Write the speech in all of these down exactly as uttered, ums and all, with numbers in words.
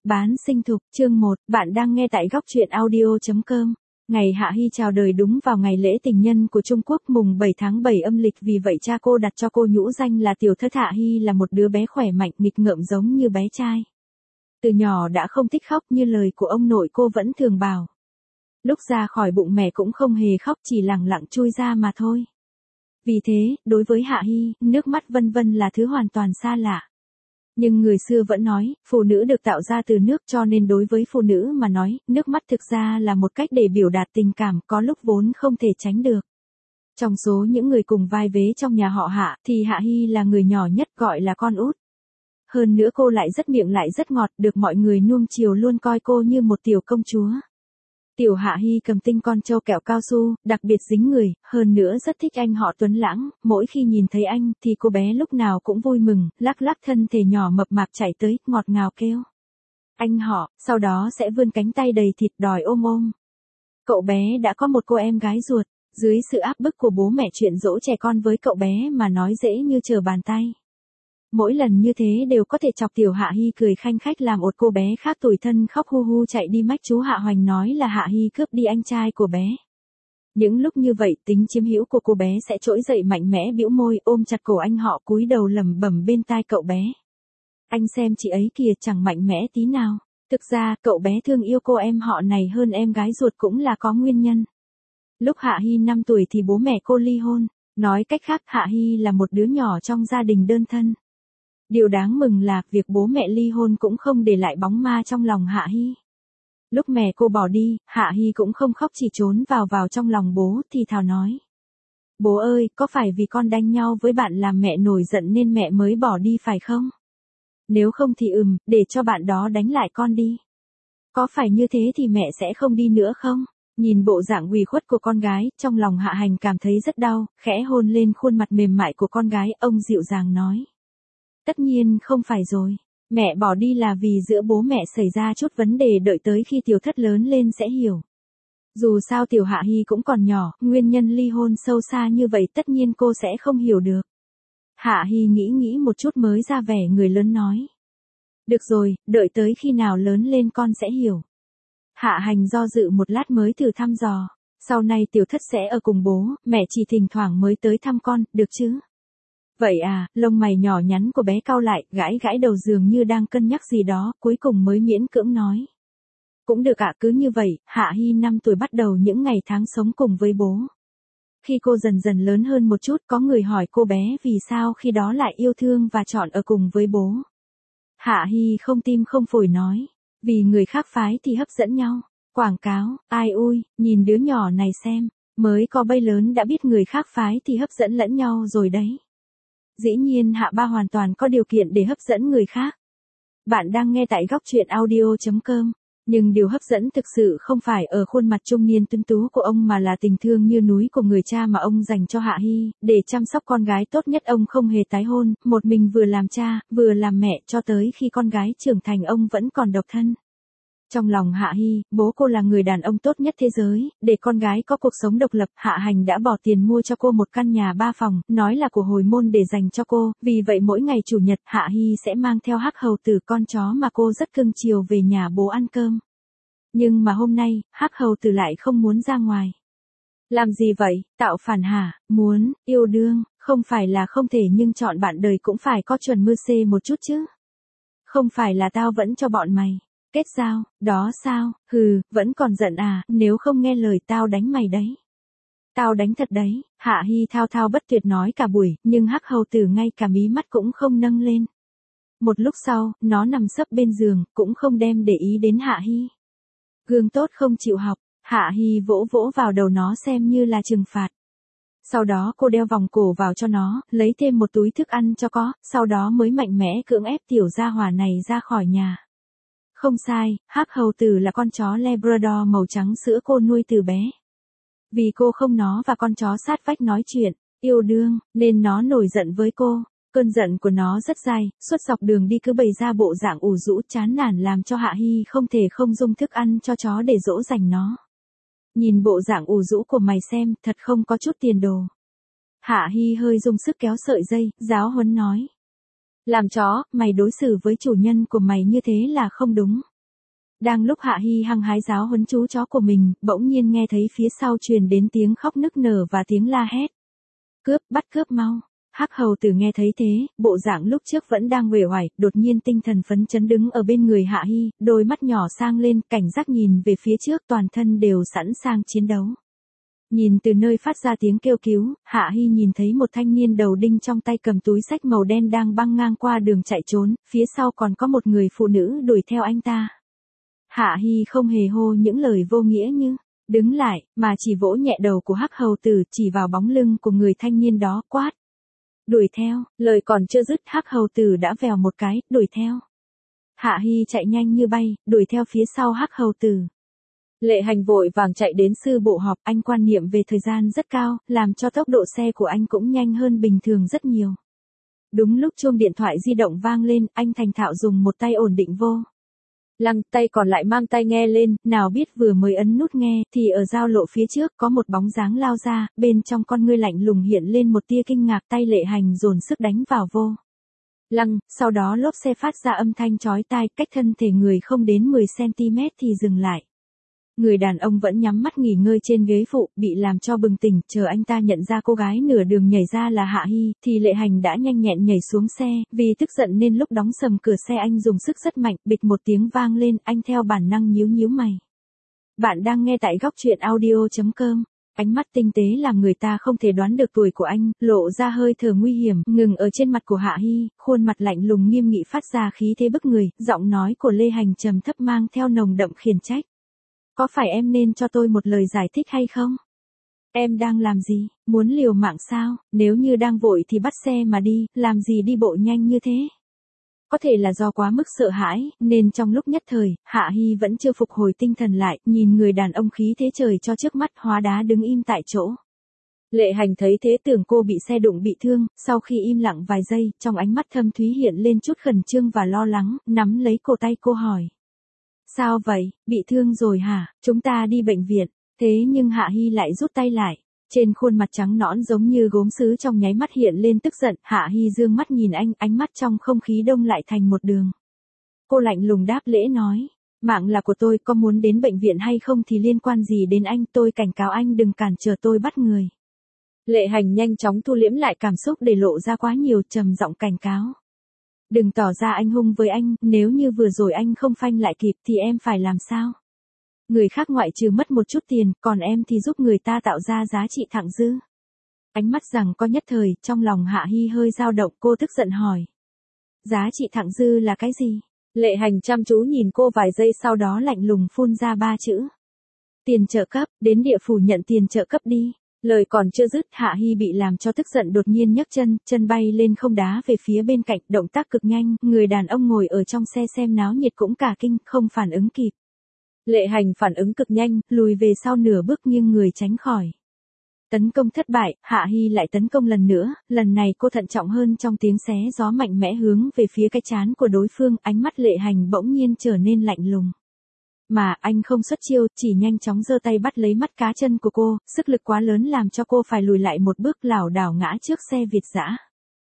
Bán sinh thục, chương một, bạn đang nghe tại góc truyện audio chấm com. Ngày Hạ Hi chào đời đúng vào ngày lễ tình nhân của Trung Quốc mùng bảy tháng bảy âm lịch, vì vậy cha cô đặt cho cô nhũ danh là Tiểu Thất. Hạ Hi là một đứa bé khỏe mạnh, nghịch ngợm giống như bé trai. Từ nhỏ đã không thích khóc, như lời của ông nội cô vẫn thường bảo. Lúc ra khỏi bụng mẹ cũng không hề khóc, chỉ lẳng lặng chui ra mà thôi. Vì thế, đối với Hạ Hi, nước mắt vân vân là thứ hoàn toàn xa lạ. Nhưng người xưa vẫn nói, phụ nữ được tạo ra từ nước, cho nên đối với phụ nữ mà nói, nước mắt thực ra là một cách để biểu đạt tình cảm, có lúc vốn không thể tránh được. Trong số những người cùng vai vế trong nhà họ Hạ, thì Hạ Hi là người nhỏ nhất, gọi là con út. Hơn nữa cô lại rất miệng lại rất ngọt, được mọi người nuông chiều, luôn coi cô như một tiểu công chúa. Tiểu Hạ Hi cầm tinh con trâu kẹo cao su, đặc biệt dính người, hơn nữa rất thích anh họ Tuấn Lãng, mỗi khi nhìn thấy anh, thì cô bé lúc nào cũng vui mừng, lắc lắc thân thể nhỏ mập mạp chạy tới, ngọt ngào kêu. Anh họ, sau đó sẽ vươn cánh tay đầy thịt đòi ôm ôm. Cậu bé đã có một cô em gái ruột, dưới sự áp bức của bố mẹ, chuyện dỗ trẻ con với cậu bé mà nói dễ như trở bàn tay. Mỗi lần như thế đều có thể chọc Tiểu Hạ Hi cười khanh khách, làm một cô bé khác tủi thân khóc hu hu chạy đi mách chú Hạ Hoành nói là Hạ Hi cướp đi anh trai của bé. Những lúc như vậy, tính chiếm hữu của cô bé sẽ trỗi dậy mạnh mẽ, bĩu môi ôm chặt cổ anh họ, cúi đầu lẩm bẩm bên tai cậu bé. Anh xem chị ấy kìa, chẳng mạnh mẽ tí nào. Thực ra, cậu bé thương yêu cô em họ này hơn em gái ruột cũng là có nguyên nhân. Lúc Hạ Hi năm tuổi thì bố mẹ cô ly hôn. Nói cách khác, Hạ Hi là một đứa nhỏ trong gia đình đơn thân. Điều đáng mừng là, việc bố mẹ ly hôn cũng không để lại bóng ma trong lòng Hạ Hi. Lúc mẹ cô bỏ đi, Hạ Hi cũng không khóc, chỉ trốn vào vào trong lòng bố, thì thào nói. Bố ơi, có phải vì con đánh nhau với bạn làm mẹ nổi giận nên mẹ mới bỏ đi phải không? Nếu không thì ừm, để cho bạn đó đánh lại con đi. Có phải như thế thì mẹ sẽ không đi nữa không? Nhìn bộ dạng ủy khuất của con gái, trong lòng Hạ Hành cảm thấy rất đau, khẽ hôn lên khuôn mặt mềm mại của con gái, ông dịu dàng nói. Tất nhiên không phải rồi. Mẹ bỏ đi là vì giữa bố mẹ xảy ra chút vấn đề, đợi tới khi Tiểu Thất lớn lên sẽ hiểu. Dù sao Tiểu Hạ Hi cũng còn nhỏ, nguyên nhân ly hôn sâu xa như vậy tất nhiên cô sẽ không hiểu được. Hạ Hi nghĩ nghĩ một chút mới ra vẻ người lớn nói. Được rồi, đợi tới khi nào lớn lên con sẽ hiểu. Hạ Hành do dự một lát mới thử thăm dò. Sau này Tiểu Thất sẽ ở cùng bố, mẹ chỉ thỉnh thoảng mới tới thăm con, được chứ? Vậy à, lông mày nhỏ nhắn của bé cau lại, gãi gãi đầu dường như đang cân nhắc gì đó, cuối cùng mới miễn cưỡng nói. Cũng được ạ, cứ như vậy, Hạ Hi năm tuổi bắt đầu những ngày tháng sống cùng với bố. Khi cô dần dần lớn hơn một chút, có người hỏi cô bé vì sao khi đó lại yêu thương và chọn ở cùng với bố. Hạ Hi không tim không phổi nói, vì người khác phái thì hấp dẫn nhau. Quảng cáo, ai ui, nhìn đứa nhỏ này xem, mới có bay lớn đã biết người khác phái thì hấp dẫn lẫn nhau rồi đấy. Dĩ nhiên Hạ Ba hoàn toàn có điều kiện để hấp dẫn người khác. Bạn đang nghe tại góc truyện audio chấm com. Nhưng điều hấp dẫn thực sự không phải ở khuôn mặt trung niên tuấn tú của ông, mà là tình thương như núi của người cha mà ông dành cho Hạ Hi. Để chăm sóc con gái tốt nhất, ông không hề tái hôn, một mình vừa làm cha, vừa làm mẹ, cho tới khi con gái trưởng thành ông vẫn còn độc thân. Trong lòng Hạ Hi, bố cô là người đàn ông tốt nhất thế giới, để con gái có cuộc sống độc lập, Hạ Hành đã bỏ tiền mua cho cô một căn nhà ba phòng, nói là của hồi môn để dành cho cô, vì vậy mỗi ngày chủ nhật Hạ Hi sẽ mang theo Hắc Hầu Tử, con chó mà cô rất cưng chiều, về nhà bố ăn cơm. Nhưng mà hôm nay, Hắc Hầu Tử lại không muốn ra ngoài. Làm gì vậy, tạo phản hả? Muốn, yêu đương, không phải là không thể, nhưng chọn bạn đời cũng phải có chuẩn mưu xê một chút chứ. Không phải là tao vẫn cho bọn mày kết giao, đó sao, hừ, vẫn còn giận à, nếu không nghe lời tao đánh mày đấy. Tao đánh thật đấy, Hạ Hi thao thao bất tuyệt nói cả buổi, nhưng Hắc Hầu Tử ngay cả mí mắt cũng không nâng lên. Một lúc sau, nó nằm sấp bên giường, cũng không đem để ý đến Hạ Hi. Gương tốt không chịu học, Hạ Hi vỗ vỗ vào đầu nó xem như là trừng phạt. Sau đó cô đeo vòng cổ vào cho nó, lấy thêm một túi thức ăn cho có, sau đó mới mạnh mẽ cưỡng ép tiểu gia hỏa này ra khỏi nhà. Không sai, Hắc Hầu Tử là con chó Labrador màu trắng sữa cô nuôi từ bé. Vì cô không nó và con chó sát vách nói chuyện, yêu đương, nên nó nổi giận với cô. Cơn giận của nó rất dai, suốt dọc đường đi cứ bày ra bộ dạng ủ rũ chán nản, làm cho Hạ Hi không thể không dung thức ăn cho chó để dỗ dành nó. Nhìn bộ dạng ủ rũ của mày xem, thật không có chút tiền đồ. Hạ Hi hơi dùng sức kéo sợi dây, giáo huấn nói. Làm chó, mày đối xử với chủ nhân của mày như thế là không đúng. Đang lúc Hạ Hi hăng hái giáo huấn chú chó của mình, bỗng nhiên nghe thấy phía sau truyền đến tiếng khóc nức nở và tiếng la hét. Cướp, bắt cướp mau. Hắc hầu tử nghe thấy thế, bộ dạng lúc trước vẫn đang uể oải, đột nhiên tinh thần phấn chấn đứng ở bên người Hạ Hi, đôi mắt nhỏ sang lên, cảnh giác nhìn về phía trước, toàn thân đều sẵn sàng chiến đấu. Nhìn từ nơi phát ra tiếng kêu cứu, Hạ Hi nhìn thấy một thanh niên đầu đinh trong tay cầm túi xách màu đen đang băng ngang qua đường chạy trốn, phía sau còn có một người phụ nữ đuổi theo anh ta. Hạ Hi không hề hô những lời vô nghĩa như đứng lại, mà chỉ vỗ nhẹ đầu của Hắc hầu tử, chỉ vào bóng lưng của người thanh niên đó, quát. Đuổi theo, lời còn chưa dứt, Hắc hầu tử đã vèo một cái, đuổi theo. Hạ Hi chạy nhanh như bay, đuổi theo phía sau Hắc hầu tử. Lệ Hành vội vàng chạy đến sư bộ họp, anh quan niệm về thời gian rất cao, làm cho tốc độ xe của anh cũng nhanh hơn bình thường rất nhiều. Đúng lúc chuông điện thoại di động vang lên, anh thành thạo dùng một tay ổn định vô lăng, tay còn lại mang tai nghe lên, nào biết vừa mới ấn nút nghe, thì ở giao lộ phía trước có một bóng dáng lao ra, bên trong con ngươi lạnh lùng hiện lên một tia kinh ngạc, tay Lệ Hành dồn sức đánh vào vô lăng, sau đó lốp xe phát ra âm thanh chói tai, cách thân thể người không đến mười xăng ti mét thì dừng lại. Người đàn ông vẫn nhắm mắt nghỉ ngơi trên ghế phụ, bị làm cho bừng tỉnh, chờ anh ta nhận ra cô gái nửa đường nhảy ra là Hạ Hi, thì Lệ Hành đã nhanh nhẹn nhảy xuống xe, vì tức giận nên lúc đóng sầm cửa xe anh dùng sức rất mạnh, bịch một tiếng vang lên, anh theo bản năng nhíu nhíu mày. Bạn đang nghe tại góc truyện audio chấm com. Ánh mắt tinh tế làm người ta không thể đoán được tuổi của anh, lộ ra hơi thở nguy hiểm, ngừng ở trên mặt của Hạ Hi, khuôn mặt lạnh lùng nghiêm nghị phát ra khí thế bức người, giọng nói của Lê Hành trầm thấp mang theo nồng đậm khiển trách. Có phải em nên cho tôi một lời giải thích hay không? Em đang làm gì? Muốn liều mạng sao? Nếu như đang vội thì bắt xe mà đi, làm gì đi bộ nhanh như thế? Có thể là do quá mức sợ hãi, nên trong lúc nhất thời, Hạ Hi vẫn chưa phục hồi tinh thần lại, nhìn người đàn ông khí thế trời cho trước mắt, hóa đá đứng im tại chỗ. Lệ Hành thấy thế tưởng cô bị xe đụng bị thương, sau khi im lặng vài giây, trong ánh mắt thâm thúy hiện lên chút khẩn trương và lo lắng, nắm lấy cổ tay cô hỏi. Sao vậy, bị thương rồi hả, chúng ta đi bệnh viện. Thế nhưng Hạ Hi lại rút tay lại. Trên khuôn mặt trắng nõn giống như gốm sứ trong nháy mắt hiện lên tức giận, Hạ Hi dương mắt nhìn anh, ánh mắt trong không khí đông lại thành một đường. Cô lạnh lùng đáp lễ nói, mạng là của tôi, có muốn đến bệnh viện hay không thì liên quan gì đến anh, tôi cảnh cáo anh đừng cản trở tôi bắt người. Lệ Hành nhanh chóng thu liễm lại cảm xúc để lộ ra quá nhiều, trầm giọng cảnh cáo. Đừng tỏ ra anh hung với anh, nếu như vừa rồi anh không phanh lại kịp thì em phải làm sao? Người khác ngoại trừ mất một chút tiền, còn em thì giúp người ta tạo ra giá trị thặng dư. Ánh mắt rằng có nhất thời, trong lòng Hạ Hi hơi dao động, cô tức giận hỏi. Giá trị thặng dư là cái gì? Lệ Hành chăm chú nhìn cô vài giây sau đó lạnh lùng phun ra ba chữ. Tiền trợ cấp, đến địa phủ nhận tiền trợ cấp đi. Lời còn chưa dứt, Hạ Hi bị làm cho tức giận đột nhiên nhấc chân, chân bay lên không đá về phía bên cạnh, động tác cực nhanh, người đàn ông ngồi ở trong xe xem náo nhiệt cũng cả kinh, không phản ứng kịp. Lệ Hành phản ứng cực nhanh, lùi về sau nửa bước nghiêng người tránh khỏi. Tấn công thất bại, Hạ Hi lại tấn công lần nữa, lần này cô thận trọng hơn, trong tiếng xé gió mạnh mẽ hướng về phía cái trán của đối phương, ánh mắt Lệ Hành bỗng nhiên trở nên lạnh lùng. Mà anh không xuất chiêu, chỉ nhanh chóng giơ tay bắt lấy mắt cá chân của cô, sức lực quá lớn làm cho cô phải lùi lại một bước, lảo đảo ngã trước xe Việt dã.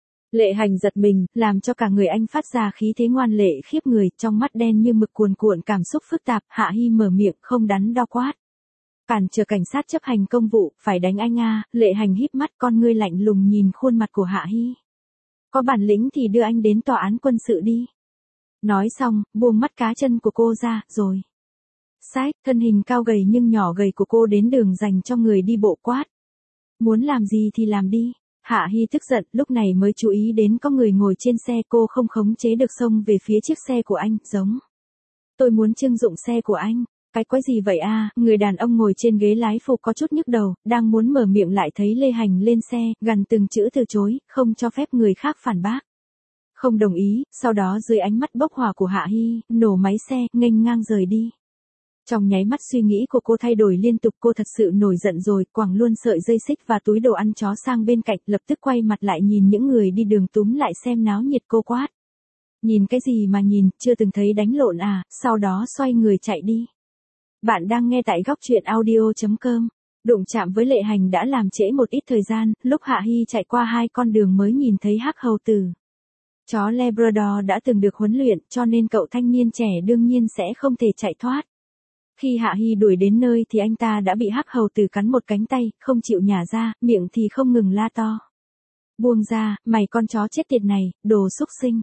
Lệ Hành giật mình, làm cho cả người anh phát ra khí thế ngoan lệ khiếp người, trong mắt đen như mực cuồn cuộn cảm xúc phức tạp, Hạ Hi mở miệng không đắn đo quát. Cản trở cảnh sát chấp hành công vụ, phải đánh anh à, Lệ Hành híp mắt, con ngươi lạnh lùng nhìn khuôn mặt của Hạ Hi. Có bản lĩnh thì đưa anh đến tòa án quân sự đi. Nói xong, buông mắt cá chân của cô ra, rồi. Sách, thân hình cao gầy nhưng nhỏ gầy của cô đến đường dành cho người đi bộ quát. Muốn làm gì thì làm đi. Hạ Hi tức giận, lúc này mới chú ý đến có người ngồi trên xe, cô không khống chế được xông về phía chiếc xe của anh, giống. Tôi muốn trưng dụng xe của anh. Cái quái gì vậy à, người đàn ông ngồi trên ghế lái phụ có chút nhức đầu, đang muốn mở miệng lại thấy Lê Hành lên xe, gần từng chữ từ chối, không cho phép người khác phản bác. Không đồng ý, sau đó dưới ánh mắt bốc hỏa của Hạ Hi, nổ máy xe, nghênh ngang rời đi. Trong nháy mắt suy nghĩ của cô thay đổi liên tục, cô thật sự nổi giận rồi, quẳng luôn sợi dây xích và túi đồ ăn chó sang bên cạnh, lập tức quay mặt lại nhìn những người đi đường túm lại xem náo nhiệt, cô quát. Nhìn cái gì mà nhìn, chưa từng thấy đánh lộn à, sau đó xoay người chạy đi. Bạn đang nghe tại góc truyện audio chấm com. Đụng chạm với Lệ Hành đã làm trễ một ít thời gian, lúc Hạ Hi chạy qua hai con đường mới nhìn thấy Hắc hầu tử. Chó Labrador đã từng được huấn luyện cho nên cậu thanh niên trẻ đương nhiên sẽ không thể chạy thoát. Khi Hạ Hi đuổi đến nơi thì anh ta đã bị hắc hầu tử cắn một cánh tay, không chịu nhả ra, miệng thì không ngừng la to. Buông ra, mày con chó chết tiệt này, đồ xúc sinh.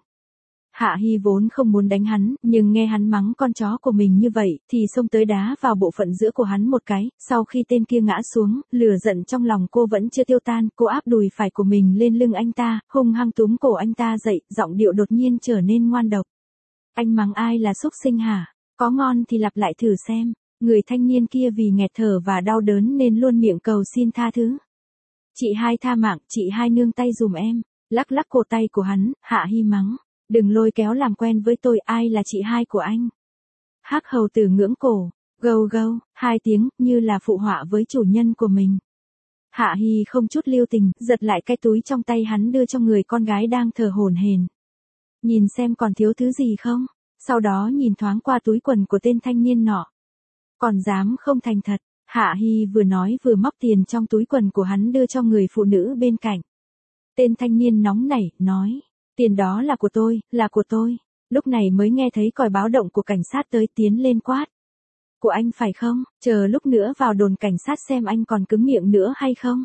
Hạ Hi vốn không muốn đánh hắn, nhưng nghe hắn mắng con chó của mình như vậy, thì xông tới đá vào bộ phận giữa của hắn một cái, sau khi tên kia ngã xuống, lửa giận trong lòng cô vẫn chưa tiêu tan, cô áp đùi phải của mình lên lưng anh ta, hung hăng túm cổ anh ta dậy, giọng điệu đột nhiên trở nên ngoan độc. Anh mắng ai là xúc sinh hả? Có ngon thì lặp lại thử xem. Người thanh niên kia vì nghẹt thở và đau đớn nên luôn miệng cầu xin tha thứ. Chị hai tha mạng, chị hai nương tay dùm em. Lắc lắc cổ tay của hắn, Hạ Hi mắng. Đừng lôi kéo làm quen với tôi, ai là chị hai của anh? Hắc hầu tử ngưỡng cổ, gâu gâu, hai tiếng, như là phụ họa với chủ nhân của mình. Hạ Hi không chút lưu tình, giật lại cái túi trong tay hắn đưa cho người con gái đang thở hổn hển. Nhìn xem còn thiếu thứ gì không? Sau đó nhìn thoáng qua túi quần của tên thanh niên nọ. Còn dám không thành thật, Hạ Hi vừa nói vừa móc tiền trong túi quần của hắn đưa cho người phụ nữ bên cạnh. Tên thanh niên nóng nảy, nói. Tiền đó là của tôi, là của tôi. Lúc này mới nghe thấy còi báo động của cảnh sát tới, tiến lên quát. Của anh phải không? Chờ lúc nữa vào đồn cảnh sát xem anh còn cứng miệng nữa hay không?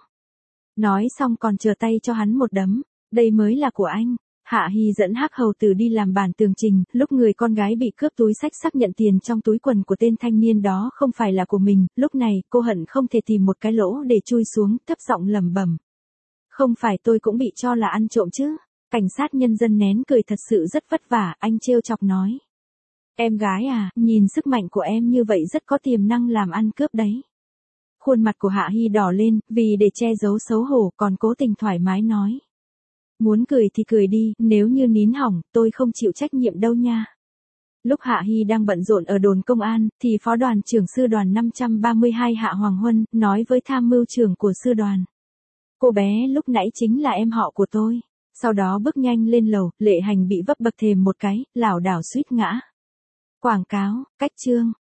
Nói xong còn chờ tay cho hắn một đấm. Đây mới là của anh. Hạ Hi dẫn hắc hầu tử đi làm bản tường trình, lúc người con gái bị cướp túi xách xác nhận tiền trong túi quần của tên thanh niên đó không phải là của mình, lúc này cô hận không thể tìm một cái lỗ để chui xuống, thấp giọng lẩm bẩm. Không phải tôi cũng bị cho là ăn trộm chứ? Cảnh sát nhân dân nén cười thật sự rất vất vả, anh trêu chọc nói. Em gái à, nhìn sức mạnh của em như vậy rất có tiềm năng làm ăn cướp đấy. Khuôn mặt của Hạ Hi đỏ lên, vì để che giấu xấu hổ còn cố tình thoải mái nói. Muốn cười thì cười đi, nếu như nín hỏng, tôi không chịu trách nhiệm đâu nha. Lúc Hạ Hi đang bận rộn ở đồn công an, thì phó đoàn trưởng sư đoàn năm trăm ba mươi hai Hạ Hoàng Huân, nói với tham mưu trưởng của sư đoàn. Cô bé lúc nãy chính là em họ của tôi. Sau đó bước nhanh lên lầu, Lệ Hành bị vấp bậc thềm một cái, lảo đảo suýt ngã. Quảng cáo, cách chương.